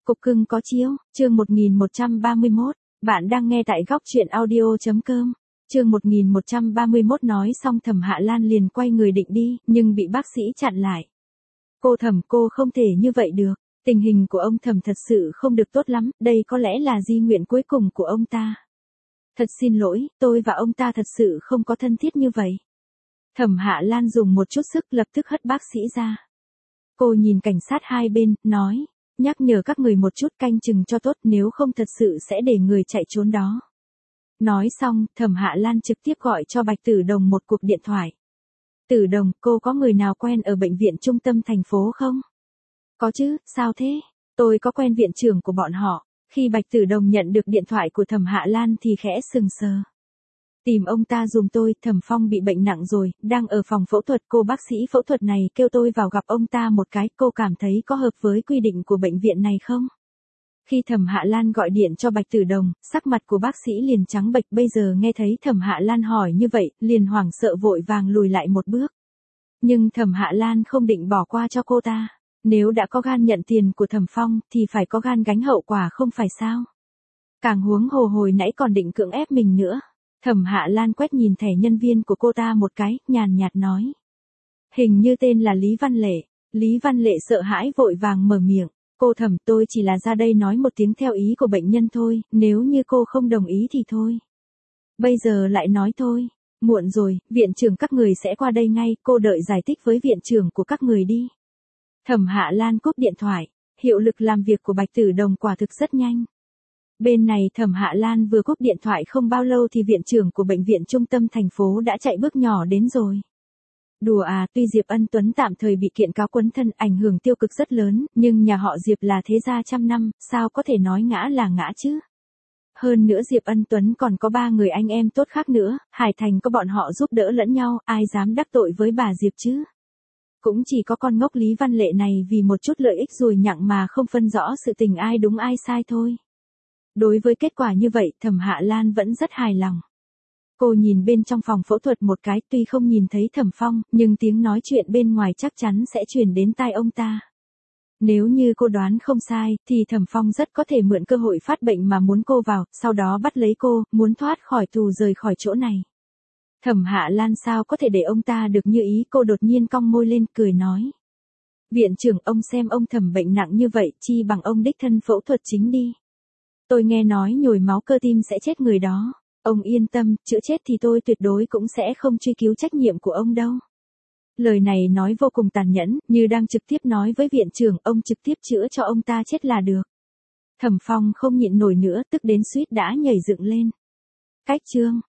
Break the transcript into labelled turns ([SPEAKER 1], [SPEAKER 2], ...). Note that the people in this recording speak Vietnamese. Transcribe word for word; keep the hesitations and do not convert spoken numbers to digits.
[SPEAKER 1] Cục cưng có chiếu, chương một nghìn một trăm ba mươi mốt, bạn đang nghe tại góc truyện audio.com. Chương một nghìn một trăm ba mươi mốt nói xong Thẩm Hạ Lan liền quay người định đi, nhưng bị bác sĩ chặn lại. Cô Thẩm, cô không thể như vậy được, tình hình của ông Thẩm thật sự không được tốt lắm, đây có lẽ là di nguyện cuối cùng của ông ta. Thật xin lỗi, tôi và ông ta thật sự không có thân thiết như vậy. Thẩm Hạ Lan dùng một chút sức lập tức hất bác sĩ ra. Cô nhìn cảnh sát hai bên, nói, nhắc nhở các người một chút, canh chừng cho tốt, nếu không thật sự sẽ để người chạy trốn đó. Nói xong, Thẩm Hạ Lan trực tiếp gọi cho Bạch Tử Đồng một cuộc điện thoại. Tử Đồng, cô có người nào quen ở bệnh viện trung tâm thành phố không? Có chứ, sao thế? Tôi có quen viện trưởng của bọn họ. Khi Bạch Tử Đồng nhận được điện thoại của Thẩm Hạ Lan thì khẽ sừng sờ. Tìm ông ta dùm tôi, Thẩm Phong bị bệnh nặng rồi, đang ở phòng phẫu thuật, cô bác sĩ phẫu thuật này kêu tôi vào gặp ông ta một cái, cô cảm thấy có hợp với quy định của bệnh viện này không? Khi Thẩm Hạ Lan gọi điện cho Bạch Tử Đồng, sắc mặt của bác sĩ liền trắng bệch, bây giờ nghe thấy Thẩm Hạ Lan hỏi như vậy, liền hoảng sợ vội vàng lùi lại một bước. Nhưng Thẩm Hạ Lan không định bỏ qua cho cô ta. Nếu đã có gan nhận tiền của Thẩm Phong, thì phải có gan gánh hậu quả không phải sao? Càng huống hồ hồi nãy còn định cưỡng ép mình nữa. Thẩm Hạ Lan quét nhìn thẻ nhân viên của cô ta một cái, nhàn nhạt nói. Hình như tên là Lý Văn Lệ. Lý Văn Lệ sợ hãi vội vàng mở miệng. Cô Thẩm, tôi chỉ là ra đây nói một tiếng theo ý của bệnh nhân thôi, nếu như cô không đồng ý thì thôi. Bây giờ lại nói thôi. Muộn rồi, viện trưởng các người sẽ qua đây ngay, cô đợi giải thích với viện trưởng của các người đi. Thẩm Hạ Lan cúp điện thoại, hiệu lực làm việc của Bạch Tử Đồng quả thực rất nhanh. Bên này Thẩm Hạ Lan vừa cúp điện thoại không bao lâu thì viện trưởng của bệnh viện trung tâm thành phố đã chạy bước nhỏ đến rồi. Đùa à, tuy Diệp Ân Tuấn tạm thời bị kiện cáo quấn thân ảnh hưởng tiêu cực rất lớn, nhưng nhà họ Diệp là thế gia trăm năm, sao có thể nói ngã là ngã chứ? Hơn nữa Diệp Ân Tuấn còn có ba người anh em tốt khác nữa, Hải Thành có bọn họ giúp đỡ lẫn nhau, ai dám đắc tội với bà Diệp chứ? Cũng chỉ có con ngốc Lý Văn Lệ này vì một chút lợi ích ruồi nhặng mà không phân rõ sự tình ai đúng ai sai thôi. Đối với kết quả như vậy, Thẩm Hạ Lan vẫn rất hài lòng. Cô nhìn bên trong phòng phẫu thuật một cái, tuy không nhìn thấy Thẩm Phong, nhưng tiếng nói chuyện bên ngoài chắc chắn sẽ truyền đến tai ông ta. Nếu như cô đoán không sai, thì Thẩm Phong rất có thể mượn cơ hội phát bệnh mà muốn cô vào, sau đó bắt lấy cô, muốn thoát khỏi tù rời khỏi chỗ này. Thẩm Hạ Lan sao có thể để ông ta được như ý, cô đột nhiên cong môi lên cười nói. Viện trưởng, ông xem ông Thẩm bệnh nặng như vậy, chi bằng ông đích thân phẫu thuật chính đi. Tôi nghe nói nhồi máu cơ tim sẽ chết người đó. Ông yên tâm, chữa chết thì tôi tuyệt đối cũng sẽ không truy cứu trách nhiệm của ông đâu. Lời này nói vô cùng tàn nhẫn, như đang trực tiếp nói với viện trưởng, ông trực tiếp chữa cho ông ta chết là được. Thẩm Phong không nhịn nổi nữa, tức đến suýt đã nhảy dựng lên. Cách chương.